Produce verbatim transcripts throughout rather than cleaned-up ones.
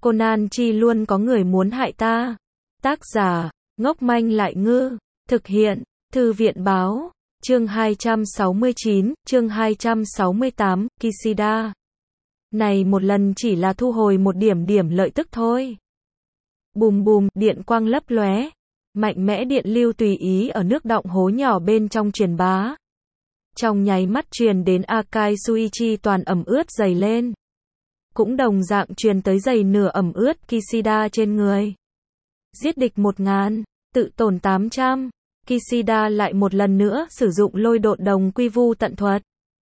Conan chi luôn có người muốn hại ta. Tác giả, ngốc manh lại ngư. Thực hiện, Thư viện báo. Chương hai trăm sáu mươi chín, chương hai trăm sáu mươi tám, Kishida. Này một lần chỉ là thu hồi một điểm điểm lợi tức thôi. Bùm bùm, điện quang lấp lóe. Mạnh mẽ điện lưu tùy ý ở nước đọng hố nhỏ bên trong truyền bá. Trong nháy mắt truyền đến Akai Suichi toàn ẩm ướt dày lên. Cũng đồng dạng truyền tới dày nửa ẩm ướt Kishida trên người. Giết địch một ngàn, tự tổn tám trăm. Kishida lại một lần nữa sử dụng lôi độn đồng quy vu tận thuật.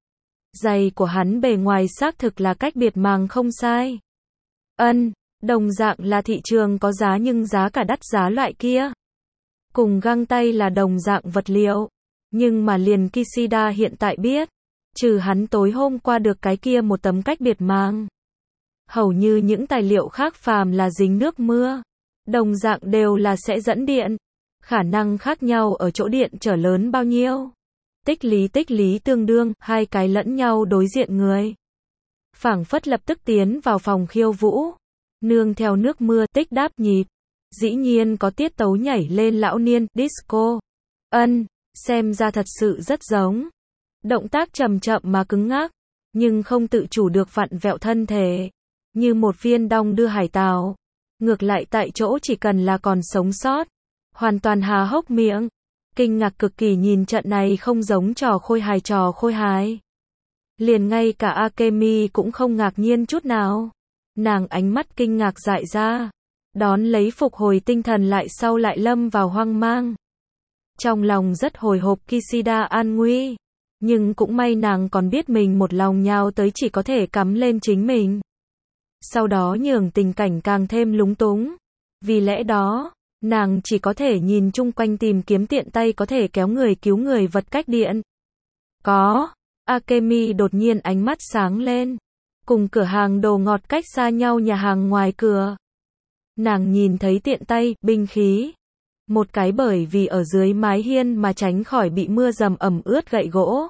Giày của hắn bề ngoài xác thực là cách biệt màng không sai. Ân, đồng dạng là thị trường có giá nhưng giá cả đắt giá loại kia. Cùng găng tay là đồng dạng vật liệu. Nhưng mà liền Kishida hiện tại biết, trừ hắn tối hôm qua được cái kia một tấm cách biệt màng. Hầu như những tài liệu khác phàm là dính nước mưa. Đồng dạng đều là sẽ dẫn điện. Khả năng khác nhau ở chỗ điện trở lớn bao nhiêu. Tích lý tích lý tương đương, hai cái lẫn nhau đối diện người. Phảng phất lập tức tiến vào phòng khiêu vũ. Nương theo nước mưa, tích đáp nhịp. Dĩ nhiên có tiết tấu nhảy lên lão niên, disco. Ân, xem ra thật sự rất giống. Động tác chậm chậm mà cứng ngắc, nhưng không tự chủ được vặn vẹo thân thể. Như một viên đong đưa hải tảo. Ngược lại tại chỗ chỉ cần là còn sống sót. Hoàn toàn há hốc miệng. Kinh ngạc cực kỳ nhìn trận này không giống trò khôi hài trò khôi hài. Liền ngay cả Akemi cũng không ngạc nhiên chút nào. Nàng ánh mắt kinh ngạc dại ra. Đón lấy phục hồi tinh thần lại sau lại lâm vào hoang mang. Trong lòng rất hồi hộp Kishida an nguy. Nhưng cũng may nàng còn biết mình một lòng nhào tới chỉ có thể cắm lên chính mình. Sau đó nhường tình cảnh càng thêm lúng túng. Vì lẽ đó, nàng chỉ có thể nhìn chung quanh tìm kiếm tiện tay có thể kéo người cứu người vật cách điện. Có. Akemi đột nhiên ánh mắt sáng lên. Cùng cửa hàng đồ ngọt cách xa nhau nhà hàng ngoài cửa. Nàng nhìn thấy tiện tay, binh khí. Một cái bởi vì ở dưới mái hiên mà tránh khỏi bị mưa dầm ẩm ướt gậy gỗ.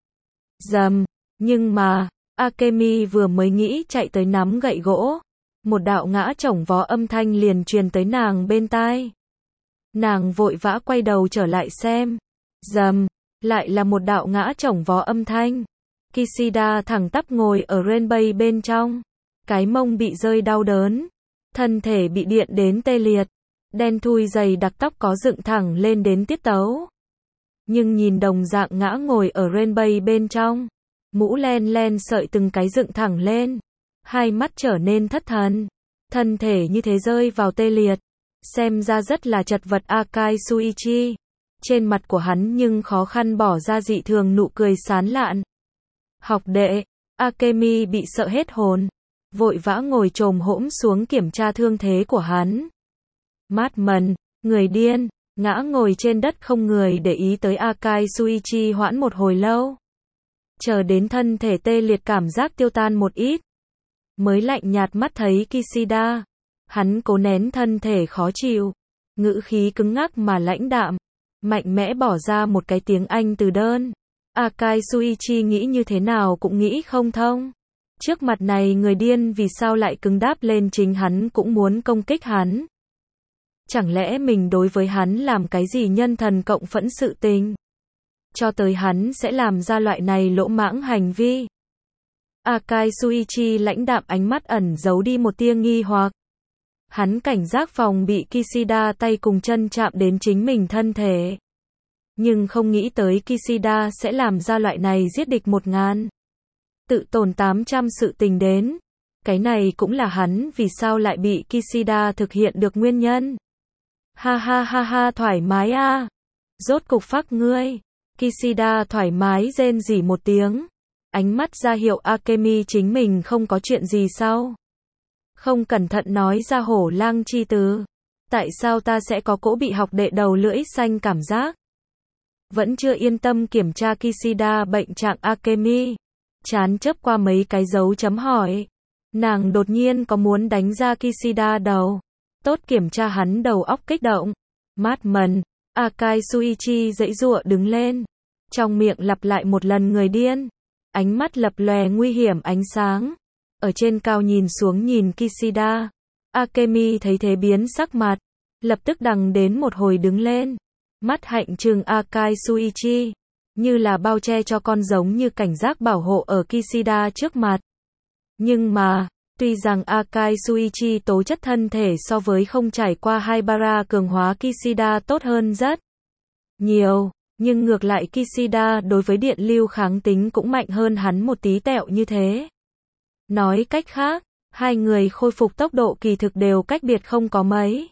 Dầm. Nhưng mà, Akemi vừa mới nghĩ chạy tới nắm gậy gỗ. Một đạo ngã chổng vó âm thanh liền truyền tới nàng bên tai. Nàng vội vã quay đầu trở lại xem. Dầm. Lại là một đạo ngã chổng vó âm thanh. Kishida thẳng tắp ngồi ở Renbei bên trong. Cái mông bị rơi đau đớn. Thân thể bị điện đến tê liệt. Đen thui dày đặc tóc có dựng thẳng lên đến tiết tấu. Nhưng nhìn đồng dạng ngã ngồi ở Renbei bên trong. Mũ len len sợi từng cái dựng thẳng lên. Hai mắt trở nên thất thần. Thân thể như thế rơi vào tê liệt. Xem ra rất là chật vật Akai Suichi. Trên mặt của hắn nhưng khó khăn bỏ ra dị thường nụ cười sán lạn. Học đệ. Akemi bị sợ hết hồn. Vội vã ngồi chồm hỗn xuống kiểm tra thương thế của hắn. Mát mần, người điên, ngã ngồi trên đất không người để ý tới Akai Suichi hoãn một hồi lâu. Chờ đến thân thể tê liệt cảm giác tiêu tan một ít. Mới lạnh nhạt mắt thấy Kishida. Hắn cố nén thân thể khó chịu. Ngữ khí cứng ngắc mà lãnh đạm. Mạnh mẽ bỏ ra một cái tiếng Anh từ đơn. Akai Suichi nghĩ như thế nào cũng nghĩ không thông. Trước mặt này người điên vì sao lại cứng đáp lên chính hắn cũng muốn công kích hắn. Chẳng lẽ mình đối với hắn làm cái gì nhân thần cộng phẫn sự tình? Cho tới hắn sẽ làm ra loại này lỗ mãng hành vi. Akai Suichi lãnh đạm ánh mắt ẩn giấu đi một tia nghi hoặc. Hắn cảnh giác phòng bị Kishida tay cùng chân chạm đến chính mình thân thể. Nhưng không nghĩ tới Kishida sẽ làm ra loại này giết địch một ngàn. Tự tổn tám trăm sự tình đến. Cái này cũng là hắn vì sao lại bị Kishida thực hiện được nguyên nhân. Ha ha ha ha thoải mái a. À. Rốt cục phác ngươi. Kishida thoải mái rên rỉ một tiếng. Ánh mắt ra hiệu Akemi chính mình không có chuyện gì sao. Không cẩn thận nói ra hổ lang chi từ. Tại sao ta sẽ có cỗ bị học đệ đầu lưỡi xanh cảm giác? Vẫn chưa yên tâm kiểm tra Kishida bệnh trạng Akemi. Chán chớp qua mấy cái dấu chấm hỏi. Nàng đột nhiên có muốn đánh ra Kishida đầu. Tốt kiểm tra hắn đầu óc kích động. Mát mần. Akai Suichi dãy giụa đứng lên. Trong miệng lặp lại một lần người điên. Ánh mắt lập lòe nguy hiểm ánh sáng. Ở trên cao nhìn xuống nhìn Kishida. Akemi thấy thế biến sắc mặt, lập tức đằng đến một hồi đứng lên, mắt hạnh trừng Akai Suichi, như là bao che cho con giống như cảnh giác bảo hộ ở Kishida trước mặt. Nhưng mà, tuy rằng Akai Suichi tố chất thân thể so với không trải qua Haibara cường hóa Kishida tốt hơn rất nhiều, nhưng ngược lại Kishida đối với điện lưu kháng tính cũng mạnh hơn hắn một tí tẹo như thế. Nói cách khác, hai người khôi phục tốc độ kỳ thực đều cách biệt không có mấy.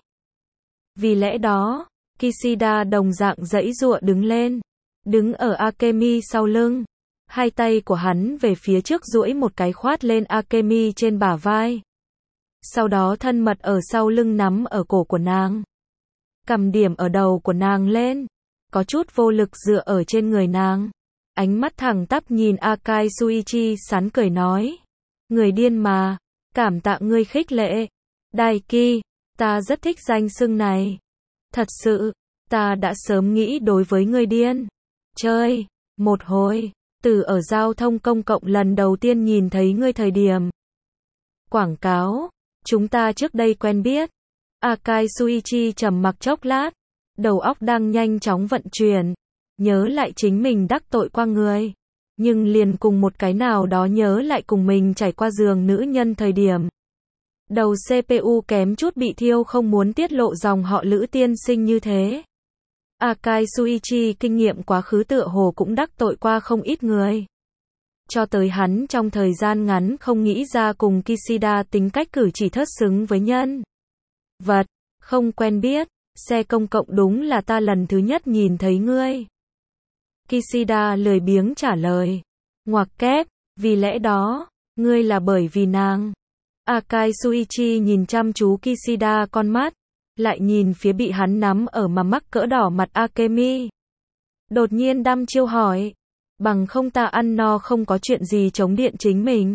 Vì lẽ đó, Kishida đồng dạng giãy giụa đứng lên, đứng ở Akemi sau lưng, hai tay của hắn về phía trước duỗi một cái khoát lên Akemi trên bả vai. Sau đó thân mật ở sau lưng nắm ở cổ của nàng, cầm điểm ở đầu của nàng lên, có chút vô lực dựa ở trên người nàng. Ánh mắt thẳng tắp nhìn Akai Suichi sán cười nói, người điên mà, cảm tạ ngươi khích lệ. Daiki, ta rất thích danh xưng này. Thật sự, ta đã sớm nghĩ đối với ngươi điên. Chơi, một hồi, từ ở giao thông công cộng lần đầu tiên nhìn thấy ngươi thời điểm. Quảng cáo, chúng ta trước đây quen biết. Akai Suichi trầm mặc chốc lát, đầu óc đang nhanh chóng vận chuyển, nhớ lại chính mình đắc tội qua người. Nhưng liền cùng một cái nào đó nhớ lại cùng mình trải qua giường nữ nhân thời điểm. Đầu xê pê u kém chút bị thiêu không muốn tiết lộ dòng họ Lữ tiên sinh như thế. Akai Suichi kinh nghiệm quá khứ tựa hồ cũng đắc tội qua không ít người. Cho tới hắn trong thời gian ngắn không nghĩ ra cùng Kishida tính cách cử chỉ thất xứng với nhân vật, không quen biết, xe công cộng đúng là ta lần thứ nhất nhìn thấy ngươi. Kishida lười biếng trả lời. Ngoặc kép, vì lẽ đó, ngươi là bởi vì nàng. Akai Suichi nhìn chăm chú Kishida con mắt, lại nhìn phía bị hắn nắm ở mà mắc cỡ đỏ mặt Akemi. Đột nhiên đăm chiêu hỏi, bằng không ta ăn no không có chuyện gì chống điện chính mình.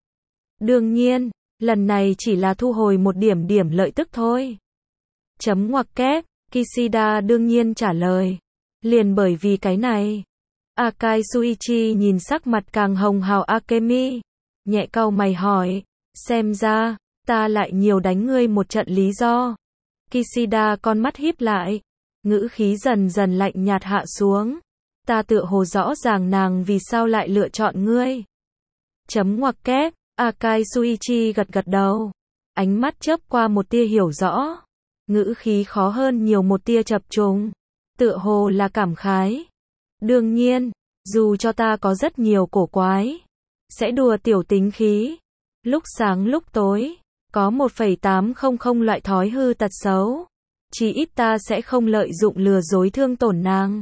Đương nhiên, lần này chỉ là thu hồi một điểm điểm lợi tức thôi. Chấm ngoặc kép, Kishida đương nhiên trả lời. Liền bởi vì cái này. Akai Suichi nhìn sắc mặt càng hồng hào Akemi, nhẹ cau mày hỏi, xem ra, ta lại nhiều đánh ngươi một trận lý do. Kishida con mắt híp lại, ngữ khí dần dần lạnh nhạt hạ xuống. Ta tựa hồ rõ ràng nàng vì sao lại lựa chọn ngươi. Chấm ngoặc kép, Akai Suichi gật gật đầu, ánh mắt chớp qua một tia hiểu rõ, ngữ khí khó hơn nhiều một tia chập trùng, tựa hồ là cảm khái. Đương nhiên, dù cho ta có rất nhiều cổ quái, sẽ đùa tiểu tính khí, lúc sáng lúc tối, có một phẩy tám không không loại thói hư tật xấu, chỉ ít ta sẽ không lợi dụng lừa dối thương tổn nàng,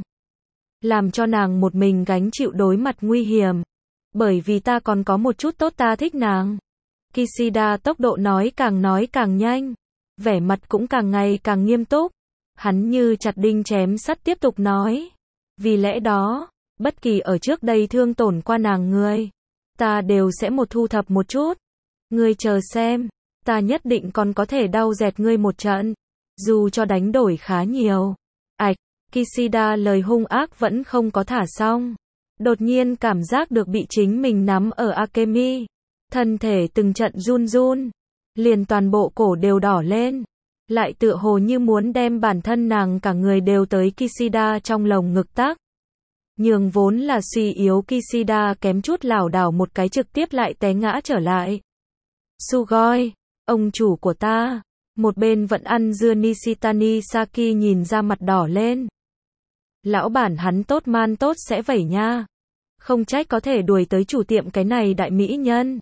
làm cho nàng một mình gánh chịu đối mặt nguy hiểm, bởi vì ta còn có một chút tốt, ta thích nàng. Kishida tốc độ nói càng nói càng nhanh, vẻ mặt cũng càng ngày càng nghiêm túc, hắn như chặt đinh chém sắt tiếp tục nói, vì lẽ đó, bất kỳ ở trước đây thương tổn qua nàng ngươi, ta đều sẽ một thu thập một chút. Ngươi chờ xem, ta nhất định còn có thể đau dẹt ngươi một trận, dù cho đánh đổi khá nhiều. Ảch, Kishida lời hung ác vẫn không có thả xong, đột nhiên cảm giác được bị chính mình nắm ở Akemi, thân thể từng trận run run, liền toàn bộ cổ đều đỏ lên, lại tựa hồ như muốn đem bản thân nàng cả người đều tới Kishida trong lồng ngực tắc. Nhường vốn là suy yếu Kishida kém chút lảo đảo một cái trực tiếp lại té ngã trở lại. Sugoi, ông chủ của ta, một bên vẫn ăn dưa Nishitani Saki nhìn ra mặt đỏ lên. Lão bản hắn tốt man tốt sẽ vẩy nha. Không trách có thể đuổi tới chủ tiệm cái này đại mỹ nhân.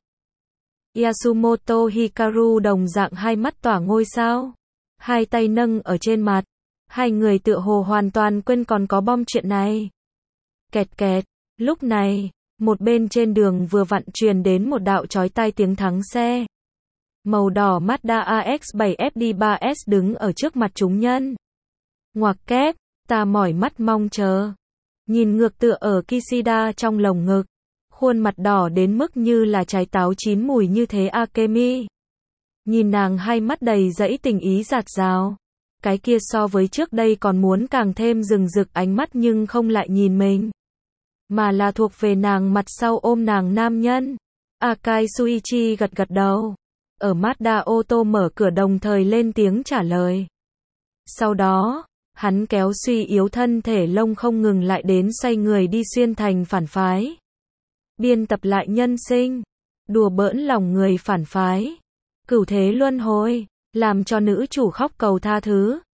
Yasumoto Hikaru đồng dạng hai mắt tỏa ngôi sao, hai tay nâng ở trên mặt, hai người tựa hồ hoàn toàn quên còn có bom chuyện này. Kẹt kẹt, lúc này, một bên trên đường vừa vặn truyền đến một đạo chói tai tiếng thắng xe. Màu đỏ Mazda A X bảy F D ba S đứng ở trước mặt chúng nhân. Ngoặc kép, ta mỏi mắt mong chờ. Nhìn ngược tựa ở Kishida trong lồng ngực, khuôn mặt đỏ đến mức như là trái táo chín mùi như thế Akemi. Nhìn nàng hai mắt đầy dẫy tình ý dạt dào. Cái kia so với trước đây còn muốn càng thêm rừng rực ánh mắt nhưng không lại nhìn mình, mà là thuộc về nàng mặt sau ôm nàng nam nhân. Akai Suichi gật gật đầu. ở Mazda ô tô mở cửa đồng thời lên tiếng trả lời. Sau đó, hắn kéo suy yếu thân thể lông không ngừng lại đến xoay người đi xuyên thành phản phái. Biên tập lại nhân sinh, đùa bỡn lòng người phản phái, cửu thế luân hồi, làm cho nữ chủ khóc cầu tha thứ.